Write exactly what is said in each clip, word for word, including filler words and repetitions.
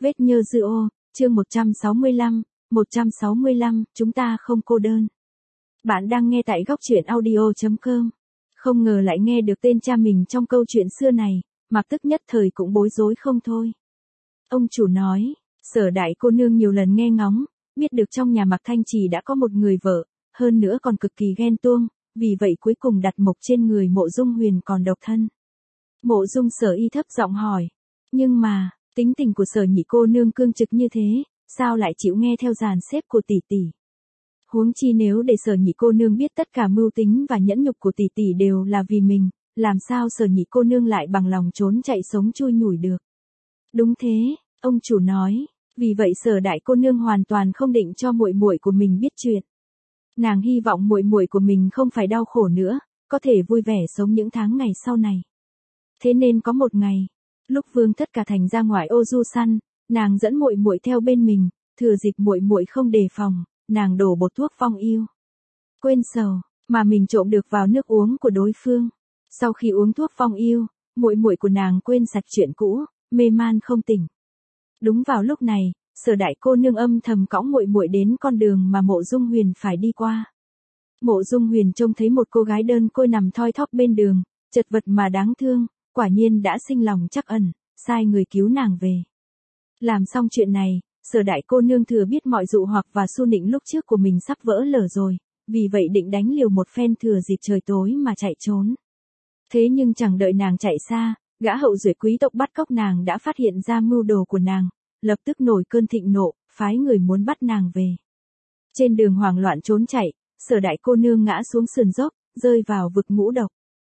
Vết nhơ dư ô, chương một trăm sáu mươi lăm, một trăm sáu mươi lăm, chúng ta không cô đơn. Bạn đang nghe tại góc truyện audio chấm com. Không ngờ lại nghe được tên cha mình trong câu chuyện xưa này, Mạc Tức nhất thời cũng bối rối không thôi. Ông chủ nói, Sở đại cô nương nhiều lần nghe ngóng, biết được trong nhà Mạc Thanh Trì đã có một người vợ, hơn nữa còn cực kỳ ghen tuông, vì vậy cuối cùng đặt mộc trên người Mộ Dung Huyền còn độc thân. Mộ Dung Sở Y thấp giọng hỏi, nhưng mà, tính tình của Sở nhị cô nương cương trực như thế, sao lại chịu nghe theo dàn xếp của tỷ tỷ? Huống chi nếu để Sở nhị cô nương biết tất cả mưu tính và nhẫn nhục của tỷ tỷ đều là vì mình, làm sao Sở nhị cô nương lại bằng lòng trốn chạy sống chui nhủi được? Đúng thế, ông chủ nói, vì vậy Sở đại cô nương hoàn toàn không định cho muội muội của mình biết chuyện. Nàng hy vọng muội muội của mình không phải đau khổ nữa, có thể vui vẻ sống những tháng ngày sau này. Thế nên có một ngày, lúc Vương Thất cả thành ra ngoài ô du săn, nàng dẫn muội muội theo bên mình, thừa dịp muội muội không đề phòng, nàng đổ bột thuốc phong yêu. Quên sầu, mà mình trộm được vào nước uống của đối phương. Sau khi uống thuốc phong yêu, muội muội của nàng quên sạch chuyện cũ, mê man không tỉnh. Đúng vào lúc này, Sở đại cô nương âm thầm cõng muội muội đến con đường mà Mộ Dung Huyền phải đi qua. Mộ Dung Huyền trông thấy một cô gái đơn côi nằm thoi thóp bên đường, chật vật mà đáng thương, quả nhiên đã sinh lòng trắc ẩn, sai người cứu nàng về. Làm xong chuyện này, Sở đại cô nương thừa biết mọi dụ hoặc và xu nịnh lúc trước của mình sắp vỡ lở rồi, vì vậy định đánh liều một phen thừa dịp trời tối mà chạy trốn. Thế nhưng chẳng đợi nàng chạy xa, gã hậu duệ quý tộc bắt cóc nàng đã phát hiện ra mưu đồ của nàng, lập tức nổi cơn thịnh nộ, phái người muốn bắt nàng về. Trên đường hoảng loạn trốn chạy, Sở đại cô nương ngã xuống sườn dốc, rơi vào vực ngũ độc.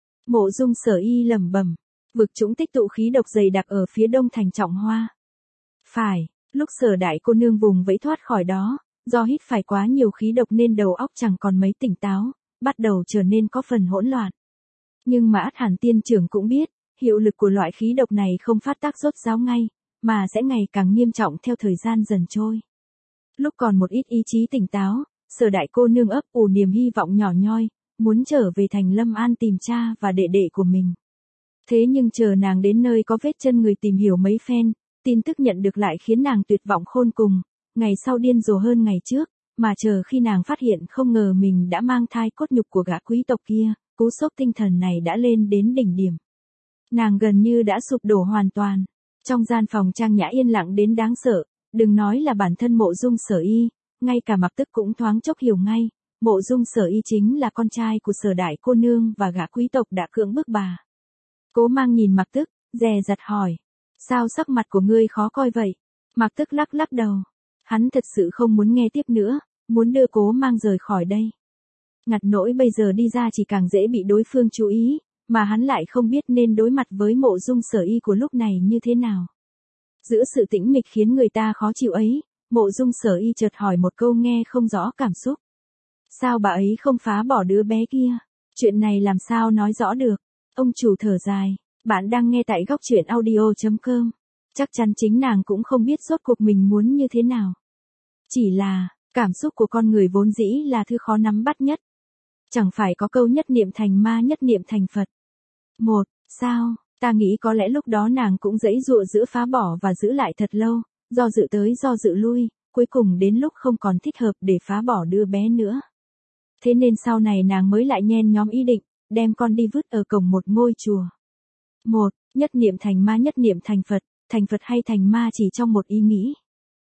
Mộ Dung Sở Y lẩm bẩm, vực trũng tích tụ khí độc dày đặc ở phía đông thành Trọng Hoa. Phải, lúc Sở đại cô nương vùng vẫy thoát khỏi đó, do hít phải quá nhiều khí độc nên đầu óc chẳng còn mấy tỉnh táo, bắt đầu trở nên có phần hỗn loạn. Nhưng mà ắt hẳn tiên trưởng cũng biết, hiệu lực của loại khí độc này không phát tác rốt ráo ngay, mà sẽ ngày càng nghiêm trọng theo thời gian dần trôi. Lúc còn một ít ý chí tỉnh táo, Sở đại cô nương ấp ủ niềm hy vọng nhỏ nhoi, muốn trở về thành Lâm An tìm cha và đệ đệ của mình. Thế nhưng chờ nàng đến nơi có vết chân người tìm hiểu mấy phen, tin tức nhận được lại khiến nàng tuyệt vọng khôn cùng, ngày sau điên rồ hơn ngày trước, mà chờ khi nàng phát hiện không ngờ mình đã mang thai cốt nhục của gã quý tộc kia, cú sốc tinh thần này đã lên đến đỉnh điểm. Nàng gần như đã sụp đổ hoàn toàn. Trong gian phòng trang nhã yên lặng đến đáng sợ, đừng nói là bản thân Mộ Dung Sở Y, ngay cả Mạc Tức cũng thoáng chốc hiểu ngay, Mộ Dung Sở Y chính là con trai của Sở đại cô nương và gã quý tộc đã cưỡng bức bà. Cố Mang nhìn Mạc Tức, dè dặt hỏi, sao sắc mặt của ngươi khó coi vậy? Mạc Tức lắc lắc đầu, hắn thật sự không muốn nghe tiếp nữa, muốn đưa Cố Mang rời khỏi đây. Ngặt nỗi bây giờ đi ra chỉ càng dễ bị đối phương chú ý, mà hắn lại không biết nên đối mặt với Mộ Dung Sở Y của lúc này như thế nào. Giữa sự tĩnh mịch khiến người ta khó chịu ấy, Mộ Dung Sở Y chợt hỏi một câu nghe không rõ cảm xúc. Sao bà ấy không phá bỏ đứa bé kia? Chuyện này làm sao nói rõ được? Ông chủ thở dài, bạn đang nghe tại góc truyện audio chấm com. Chắc chắn chính nàng cũng không biết rốt cuộc mình muốn như thế nào. Chỉ là, cảm xúc của con người vốn dĩ là thứ khó nắm bắt nhất. Chẳng phải có câu nhất niệm thành ma nhất niệm thành Phật. Một, sao, ta nghĩ có lẽ lúc đó nàng cũng giãy giụa giữa phá bỏ và giữ lại thật lâu, do dự tới do dự lui, cuối cùng đến lúc không còn thích hợp để phá bỏ đứa bé nữa. Thế nên sau này nàng mới lại nhen nhóm ý định, đem con đi vứt ở cổng một ngôi chùa. Một, nhất niệm thành ma nhất niệm thành Phật, thành Phật hay thành ma chỉ trong một ý nghĩ.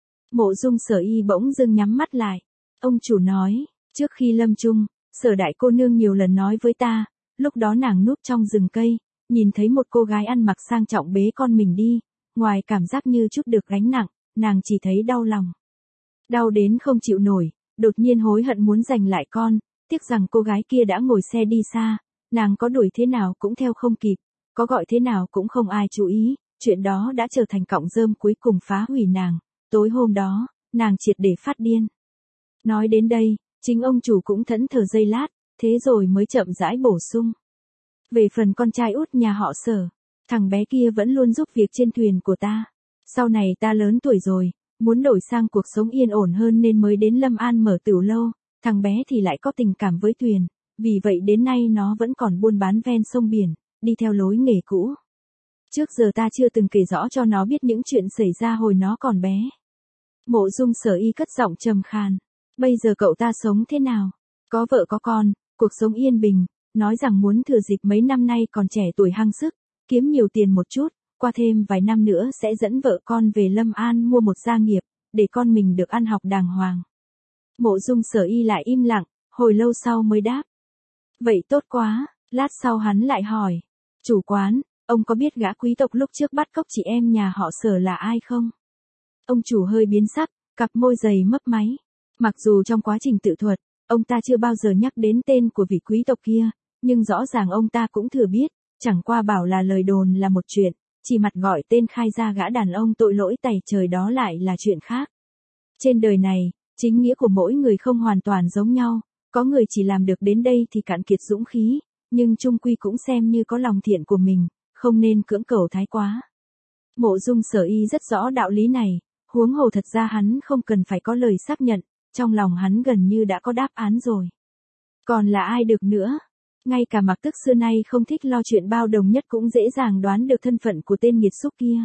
Mộ Dung Sở Y bỗng dưng nhắm mắt lại. Ông chủ nói, trước khi lâm chung, Sở đại cô nương nhiều lần nói với ta, lúc đó nàng núp trong rừng cây, nhìn thấy một cô gái ăn mặc sang trọng bế con mình đi, ngoài cảm giác như chút được gánh nặng, nàng chỉ thấy đau lòng. Đau đến không chịu nổi, đột nhiên hối hận muốn giành lại con, tiếc rằng cô gái kia đã ngồi xe đi xa, nàng có đuổi thế nào cũng theo không kịp, có gọi thế nào cũng không ai chú ý, chuyện đó đã trở thành cọng rơm cuối cùng phá hủy nàng. Tối hôm đó, nàng triệt để phát điên. Nói đến đây, chính ông chủ cũng thẫn thờ giây lát, thế rồi mới chậm rãi bổ sung. Về phần con trai út nhà họ Sở, thằng bé kia vẫn luôn giúp việc trên thuyền của ta. Sau này ta lớn tuổi rồi, muốn đổi sang cuộc sống yên ổn hơn nên mới đến Lâm An mở tửu lâu, thằng bé thì lại có tình cảm với thuyền, vì vậy đến nay nó vẫn còn buôn bán ven sông biển, đi theo lối nghề cũ. Trước giờ ta chưa từng kể rõ cho nó biết những chuyện xảy ra hồi nó còn bé. Mộ Dung Sở Y cất giọng trầm khàn. Bây giờ cậu ta sống thế nào? Có vợ có con, cuộc sống yên bình, nói rằng muốn thừa dịp mấy năm nay còn trẻ tuổi hăng sức, kiếm nhiều tiền một chút, qua thêm vài năm nữa sẽ dẫn vợ con về Lâm An mua một gia nghiệp, để con mình được ăn học đàng hoàng. Mộ Dung Sở Y lại im lặng, hồi lâu sau mới đáp. Vậy tốt quá, lát sau hắn lại hỏi. Chủ quán, ông có biết gã quý tộc lúc trước bắt cóc chị em nhà họ Sở là ai không? Ông chủ hơi biến sắc, cặp môi dày mấp máy. Mặc dù trong quá trình tự thuật, ông ta chưa bao giờ nhắc đến tên của vị quý tộc kia, nhưng rõ ràng ông ta cũng thừa biết, chẳng qua bảo là lời đồn là một chuyện, chỉ mặt gọi tên khai ra gã đàn ông tội lỗi tày trời đó lại là chuyện khác. Trên đời này, chính nghĩa của mỗi người không hoàn toàn giống nhau, có người chỉ làm được đến đây thì cạn kiệt dũng khí, nhưng chung quy cũng xem như có lòng thiện của mình, không nên cưỡng cầu thái quá. Mộ Dung Sở Y rất rõ đạo lý này, huống hồ thật ra hắn không cần phải có lời xác nhận, trong lòng hắn gần như đã có đáp án rồi. Còn là ai được nữa? Ngay cả Mặc Tức xưa nay không thích lo chuyện bao đồng nhất cũng dễ dàng đoán được thân phận của tên nghiệt xúc kia.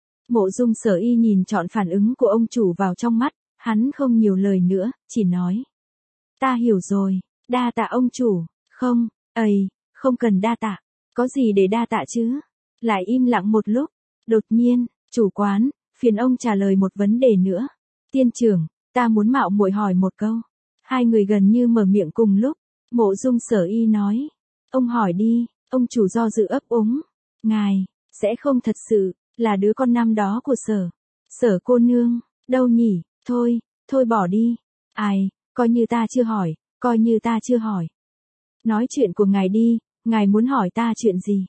Mộ Dung Sở Y nhìn trọn phản ứng của ông chủ vào trong mắt, hắn không nhiều lời nữa, chỉ nói. Ta hiểu rồi, đa tạ ông chủ. Không, ầy, không cần đa tạ, có gì để đa tạ chứ? Lại im lặng một lúc, đột nhiên, chủ quán, phiền ông trả lời một vấn đề nữa. Tiên trưởng, ta muốn mạo muội hỏi một câu. Hai người gần như mở miệng cùng lúc. Mộ Dung Sở Y nói. Ông hỏi đi, ông chủ do dự ấp úng. Ngài, sẽ không thật sự, là đứa con năm đó của Sở. Sở cô nương, đâu nhỉ, thôi, thôi bỏ đi. Ai, coi như ta chưa hỏi, coi như ta chưa hỏi. Nói chuyện của ngài đi, ngài muốn hỏi ta chuyện gì?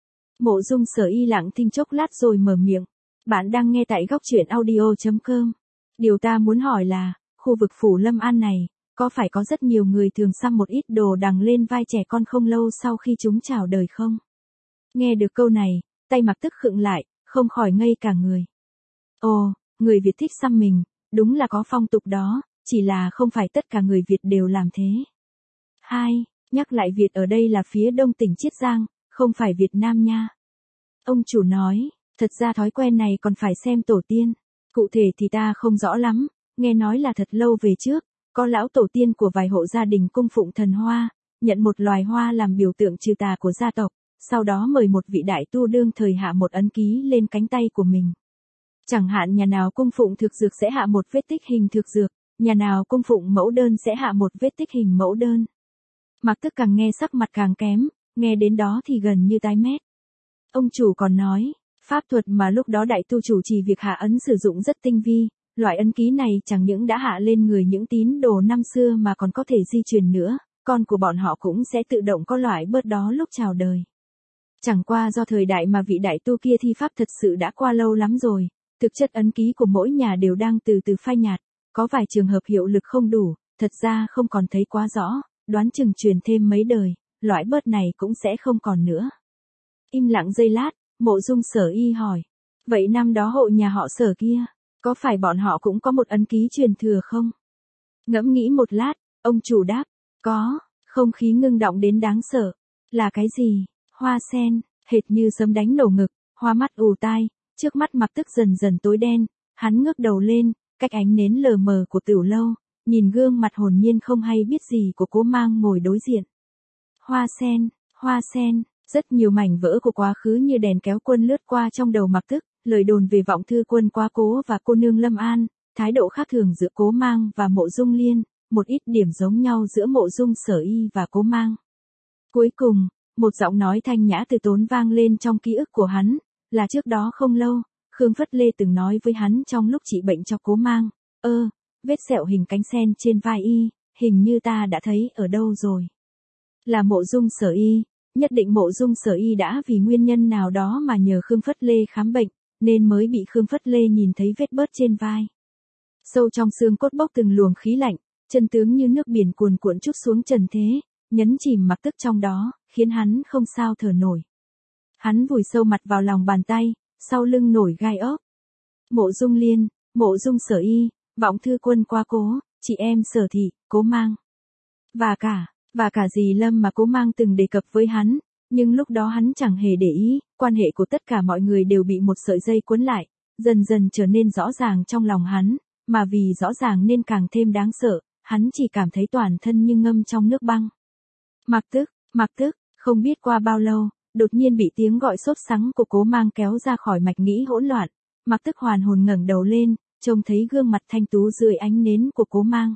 Mộ Dung Sở Y lặng thinh chốc lát rồi mở miệng. Bạn đang nghe tại góc truyện audio chấm com. Điều ta muốn hỏi là, khu vực phủ Lâm An này, có phải có rất nhiều người thường xăm một ít đồ đằng lên vai trẻ con không lâu sau khi chúng chào đời không? Nghe được câu này, tay Mặc Tức khựng lại, không khỏi ngây cả người. Ồ, người Việt thích xăm mình, đúng là có phong tục đó, chỉ là không phải tất cả người Việt đều làm thế. Hai, nhắc lại Việt ở đây là phía đông tỉnh Chiết Giang, không phải Việt Nam nha. Ông chủ nói, thật ra thói quen này còn phải xem tổ tiên. Cụ thể thì ta không rõ lắm, nghe nói là thật lâu về trước, có lão tổ tiên của vài hộ gia đình cung phụng thần hoa, nhận một loài hoa làm biểu tượng trừ tà của gia tộc, sau đó mời một vị đại tu đương thời hạ một ấn ký lên cánh tay của mình. Chẳng hạn nhà nào cung phụng thực dược sẽ hạ một vết tích hình thực dược, nhà nào cung phụng mẫu đơn sẽ hạ một vết tích hình mẫu đơn. Mặc Tức càng nghe sắc mặt càng kém, nghe đến đó thì gần như tái mét. Ông chủ còn nói, pháp thuật mà lúc đó đại tu chủ trì việc hạ ấn sử dụng rất tinh vi, loại ấn ký này chẳng những đã hạ lên người những tín đồ năm xưa mà còn có thể di truyền nữa, con của bọn họ cũng sẽ tự động có loại bớt đó lúc chào đời. Chẳng qua do thời đại mà vị đại tu kia thi pháp thật sự đã qua lâu lắm rồi, thực chất ấn ký của mỗi nhà đều đang từ từ phai nhạt, có vài trường hợp hiệu lực không đủ, thật ra không còn thấy quá rõ, đoán chừng truyền thêm mấy đời, loại bớt này cũng sẽ không còn nữa. Im lặng giây lát, Mộ Dung Sở Y hỏi, vậy năm đó hộ nhà họ Sở kia, có phải bọn họ cũng có một ấn ký truyền thừa không? Ngẫm nghĩ một lát, ông chủ đáp, có, không khí ngưng động đến đáng sợ. Là cái gì? Hoa sen, hệt như sấm đánh nổ ngực, hoa mắt ù tai, trước mắt Mặc Tức dần dần tối đen, hắn ngước đầu lên, cách ánh nến lờ mờ của Tiểu Lâu, nhìn gương mặt hồn nhiên không hay biết gì của Cố Mang ngồi đối diện. Hoa sen, hoa sen, rất nhiều mảnh vỡ của quá khứ như đèn kéo quân lướt qua trong đầu Mặc Tức, lời đồn về vọng thư quân quá cố và cô nương Lâm An, thái độ khác thường giữa Cố Mang và Mộ Dung Liên, một ít điểm giống nhau giữa Mộ Dung Sở Y và Cố Mang. Cuối cùng, một giọng nói thanh nhã từ tốn vang lên trong ký ức của hắn, là trước đó không lâu, Khương Phất Lê từng nói với hắn trong lúc trị bệnh cho Cố Mang, ơ, vết sẹo hình cánh sen trên vai y, hình như ta đã thấy ở đâu rồi. Là Mộ Dung Sở Y, nhất định Mộ Dung Sở Y đã vì nguyên nhân nào đó mà nhờ Khương Phất Lê khám bệnh, nên mới bị Khương Phất Lê nhìn thấy vết bớt trên vai. Sâu trong xương cốt bốc từng luồng khí lạnh, chân tướng như nước biển cuồn cuộn trút xuống trần thế, nhấn chìm Mặc Tức trong đó, khiến hắn không sao thở nổi. Hắn vùi sâu mặt vào lòng bàn tay, sau lưng nổi gai ốc. Mộ Dung Liên, Mộ Dung Sở Y, vọng thư quân quá cố, chị em Sở Thị, Cố Mang. Và cả, và cả dì Lâm mà Cố Mang từng đề cập với hắn, Nhưng lúc đó hắn chẳng hề để ý, quan hệ của tất cả mọi người đều bị một sợi dây cuốn lại, dần dần trở nên rõ ràng trong lòng hắn, mà vì rõ ràng nên càng thêm đáng sợ, hắn chỉ cảm thấy toàn thân như ngâm trong nước băng. Mặc Tức, Mặc Tức, không biết qua bao lâu, đột nhiên bị tiếng gọi sốt sắng của Cố Mang kéo ra khỏi mạch nghĩ hỗn loạn. Mặc Tức hoàn hồn ngẩng đầu lên, trông thấy gương mặt thanh tú dưới ánh nến của Cố Mang.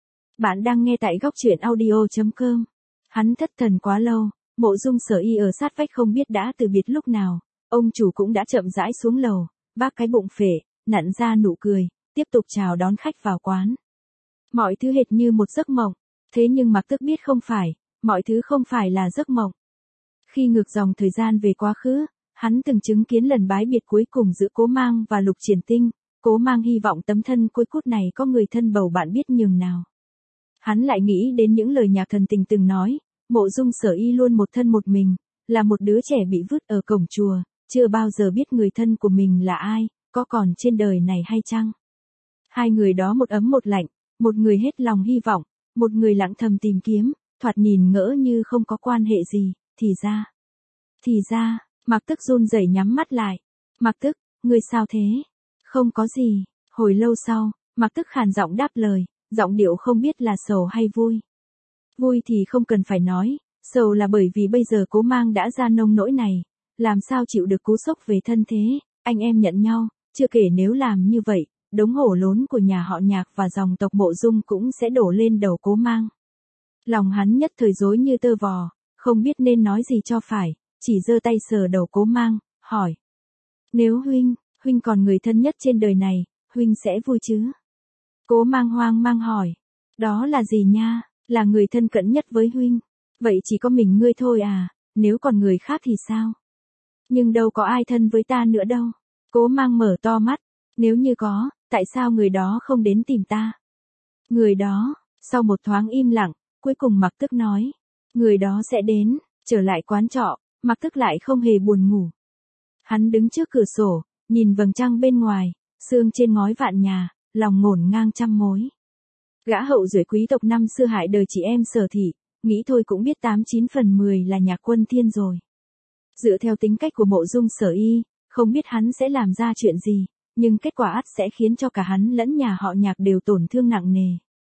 Bạn đang nghe tại góc truyện audio chấm com. Hắn thất thần quá lâu, Mộ Dung Sở Y ở sát vách không biết đã từ biệt lúc nào, ông chủ cũng đã chậm rãi xuống lầu, vác cái bụng phệ, nặn ra nụ cười, tiếp tục chào đón khách vào quán. Mọi thứ hệt như một giấc mộng, thế nhưng Mặc Tức biết không phải, mọi thứ không phải là giấc mộng. Khi ngược dòng thời gian về quá khứ, hắn từng chứng kiến lần bái biệt cuối cùng giữa Cố Mang và Lục Triển Tinh, Cố Mang hy vọng tấm thân côi cút này có người thân bầu bạn biết nhường nào. Hắn lại nghĩ đến những lời nhạc thần tình từng nói, Mộ Dung Sở Y luôn một thân một mình, là một đứa trẻ bị vứt ở cổng chùa, chưa bao giờ biết người thân của mình là ai, có còn trên đời này hay chăng. Hai người đó một ấm một lạnh, một người hết lòng hy vọng, một người lặng thầm tìm kiếm, thoạt nhìn ngỡ như không có quan hệ gì, thì ra. Thì ra, Mặc Tức run rẩy nhắm mắt lại. Mặc Tức, ngươi sao thế? Không có gì. Hồi lâu sau, Mặc Tức khàn giọng đáp lời, giọng điệu không biết là sầu hay vui. Vui thì không cần phải nói, sầu là bởi vì bây giờ Cố Mang đã ra nông nỗi này, làm sao chịu được cú sốc về thân thế, anh em nhận nhau, chưa kể nếu làm như vậy, đống hổ lốn của nhà họ Nhạc và dòng tộc Mộ Dung cũng sẽ đổ lên đầu Cố Mang. Lòng hắn nhất thời rối như tơ vò, không biết nên nói gì cho phải, chỉ giơ tay sờ đầu Cố Mang, hỏi. Nếu huynh, huynh còn người thân nhất trên đời này, huynh sẽ vui chứ? Cố Mang hoang mang hỏi. Đó là gì nha? Là người thân cận nhất với huynh. Vậy chỉ có mình ngươi thôi à, nếu còn người khác thì sao? Nhưng đâu có ai thân với ta nữa đâu. Cố Mang mở to mắt. Nếu như có, tại sao người đó không đến tìm ta? Người đó, sau một thoáng im lặng, cuối cùng Mặc Tức nói. Người đó sẽ đến, trở lại quán trọ, Mặc Tức lại không hề buồn ngủ. Hắn đứng trước cửa sổ, nhìn vầng trăng bên ngoài, sương trên ngói vạn nhà, lòng ngổn ngang trăm mối. Gã hậu duệ quý tộc năm xưa hại đời chị em Sở Thị, nghĩ thôi cũng biết tám chín phần mười là Nhạc Quân Thiên rồi. Dựa theo tính cách của Mộ Dung Sở Y, không biết hắn sẽ làm ra chuyện gì, nhưng kết quả ắt sẽ khiến cho cả hắn lẫn nhà họ Nhạc đều tổn thương nặng nề.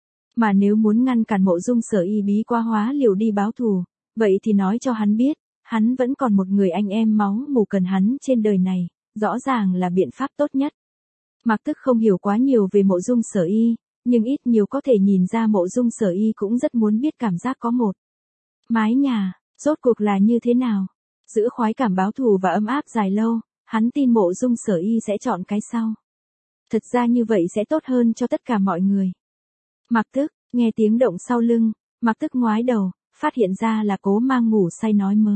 Mà nếu muốn ngăn cản Mộ Dung Sở Y bí quá hóa liều đi báo thù, vậy thì nói cho hắn biết, hắn vẫn còn một người anh em máu mủ cần hắn trên đời này, rõ ràng là biện pháp tốt nhất. Mặc Tức không hiểu quá nhiều về Mộ Dung Sở Y, nhưng ít nhiều có thể nhìn ra Mộ Dung Sở Y cũng rất muốn biết cảm giác có một mái nhà, rốt cuộc là như thế nào. Giữa khoái cảm báo thù và ấm áp dài lâu, hắn tin Mộ Dung Sở Y sẽ chọn cái sau. Thật ra như vậy sẽ tốt hơn cho tất cả mọi người. Mặc Tức, nghe tiếng động sau lưng, Mặc Tức ngoái đầu, phát hiện ra là Cố Mang ngủ say nói mớ.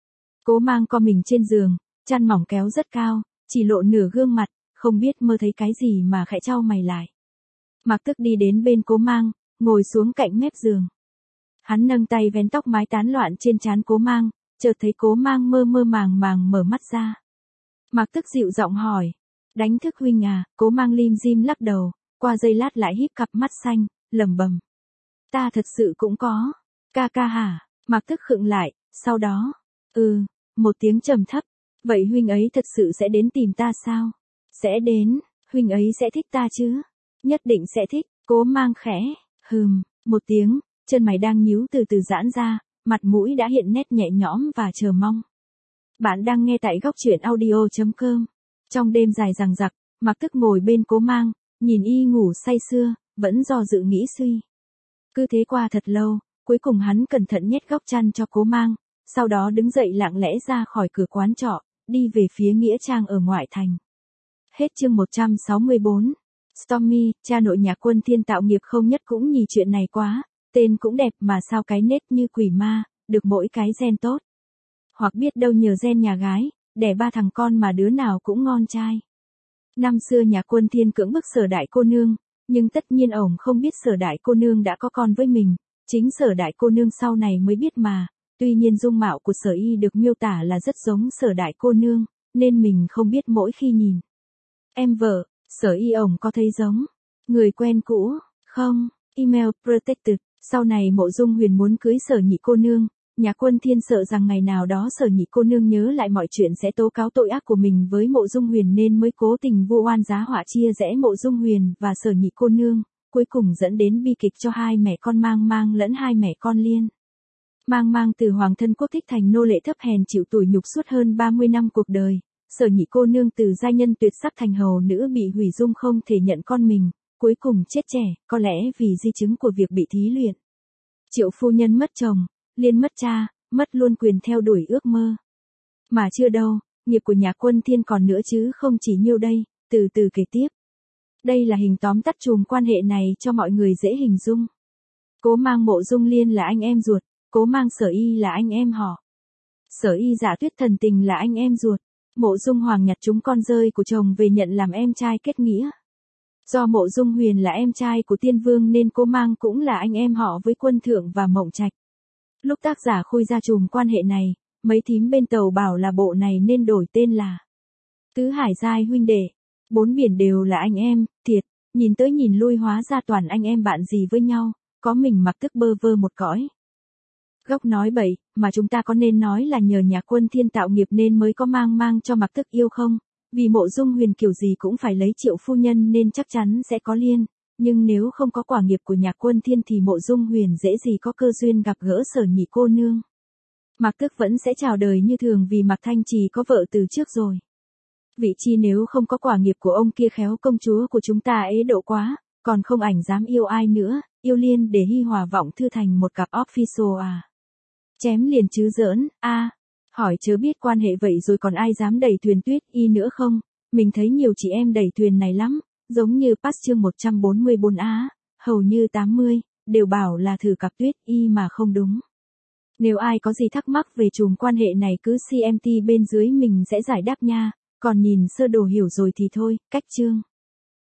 Cố Mang co mình trên giường, chăn mỏng kéo rất cao, chỉ lộ nửa gương mặt, không biết mơ thấy cái gì mà khẽ chau mày lại. Mặc Tức đi đến bên Cố Mang, ngồi xuống cạnh mép giường. Hắn nâng tay vén tóc mái tán loạn trên trán Cố Mang, chợt thấy Cố Mang mơ mơ màng màng mở mắt ra. Mặc Tức dịu giọng hỏi, đánh thức huynh à? Cố Mang lim dim lắc đầu, qua giây lát lại híp cặp mắt xanh, lẩm bẩm. Ta thật sự cũng có. Ca ca hả? Mặc Tức khựng lại, sau đó, ừ, một tiếng trầm thấp. Vậy huynh ấy thật sự sẽ đến tìm ta sao? Sẽ đến, huynh ấy sẽ thích ta chứ? Nhất định sẽ thích. Cố Mang khẽ, hừm, một tiếng, chân mày đang nhíu từ từ giãn ra, mặt mũi đã hiện nét nhẹ nhõm và chờ mong. Bạn đang nghe tại góc truyện audio chấm com. Trong đêm dài dằng dặc, Mặc Tức ngồi bên Cố Mang, nhìn y ngủ say sưa, vẫn do dự nghĩ suy. Cứ thế qua thật lâu, cuối cùng hắn cẩn thận nhét góc chăn cho Cố Mang, sau đó đứng dậy lặng lẽ ra khỏi cửa quán trọ, đi về phía nghĩa trang ở ngoại thành. Hết chương một trăm sáu mươi bốn. Stormy, cha nội Nhạc Quân Thiên tạo nghiệp không nhất cũng nhì chuyện này quá, tên cũng đẹp mà sao cái nết như quỷ ma, được mỗi cái gen tốt. Hoặc biết đâu nhờ gen nhà gái, đẻ ba thằng con mà đứa nào cũng ngon trai. Năm xưa Nhạc Quân Thiên cưỡng bức Sở đại cô nương, nhưng tất nhiên ổng không biết Sở đại cô nương đã có con với mình, chính Sở đại cô nương sau này mới biết mà, tuy nhiên dung mạo của Sở Y được miêu tả là rất giống Sở đại cô nương, nên mình không biết mỗi khi nhìn. Em vợ, Sở Y ổng có thấy giống người quen cũ, không? Email protected, sau này Mộ Dung Huyền muốn cưới Sở nhị cô nương, Nhạc Quân Thiên sợ rằng ngày nào đó Sở Nhị cô nương nhớ lại mọi chuyện sẽ tố cáo tội ác của mình với Mộ Dung Huyền nên mới cố tình vu oan giá họa chia rẽ Mộ Dung Huyền và Sở Nhị cô nương, cuối cùng dẫn đến bi kịch cho hai mẹ con Mang Mang lẫn hai mẹ con Liên. Mang Mang từ hoàng thân quốc thích thành nô lệ thấp hèn chịu tủi nhục suốt hơn ba mươi năm cuộc đời, Sở Nhị cô nương từ giai nhân tuyệt sắc thành hầu nữ bị hủy dung không thể nhận con mình, cuối cùng chết trẻ, có lẽ vì di chứng của việc bị thí luyện. Triệu phu nhân mất chồng, Liên mất cha, mất luôn quyền theo đuổi ước mơ. Mà chưa đâu, nghiệp của Nhạc Quân Thiên còn nữa chứ không chỉ nhiêu đây, từ từ kể tiếp. Đây là hình tóm tắt chùm quan hệ này cho mọi người dễ hình dung. Cố Mang Mộ Dung Liên là anh em ruột, Cố Mang Sở Y là anh em họ. Sở Y Dạ Tuyết Thần Tình là anh em ruột, Mộ Dung Hoàng nhặt chúng con rơi của chồng về nhận làm em trai kết nghĩa. Do Mộ Dung Huyền là em trai của Tiên Vương nên Cố Mang cũng là anh em họ với Quân Thượng và Mộng Trạch. Lúc tác giả khui ra chùm quan hệ này, mấy thím bên tàu bảo là bộ này nên đổi tên là Tứ Hải Giai huynh đệ, bốn biển đều là anh em, thiệt, nhìn tới nhìn lui hóa ra toàn anh em bạn gì với nhau, có mình mặc tức bơ vơ một cõi. Góc nói bậy, mà chúng ta có nên nói là nhờ Nhạc Quân Thiên tạo nghiệp nên mới có Mang Mang cho mặc tức yêu không? Vì Mộ Dung Huyền kiểu gì cũng phải lấy Triệu phu nhân nên chắc chắn sẽ có Liên, nhưng nếu không có quả nghiệp của Nhạc Quân Thiên thì Mộ Dung Huyền dễ gì có cơ duyên gặp gỡ Sở Nhị cô nương. Mạc Tức vẫn sẽ chào đời như thường vì Mạc Thanh Trì có vợ từ trước rồi. Vị Chi nếu không có quả nghiệp của ông kia khéo công chúa của chúng ta ế độ quá, còn không ảnh dám yêu ai nữa, yêu Liên để hi hòa vọng thư thành một cặp official à. Chém liền chứ giỡn, a à, hỏi chớ biết quan hệ vậy rồi còn ai dám đẩy thuyền Tuyết Y nữa không, mình thấy nhiều chị em đẩy thuyền này lắm, giống như pass chương một trăm bốn mươi tư á, hầu như tám mươi, đều bảo là thử cặp Tuyết Y mà không đúng. Nếu ai có gì thắc mắc về chùm quan hệ này cứ xê em tê bên dưới mình sẽ giải đáp nha, còn nhìn sơ đồ hiểu rồi thì thôi, cách chương.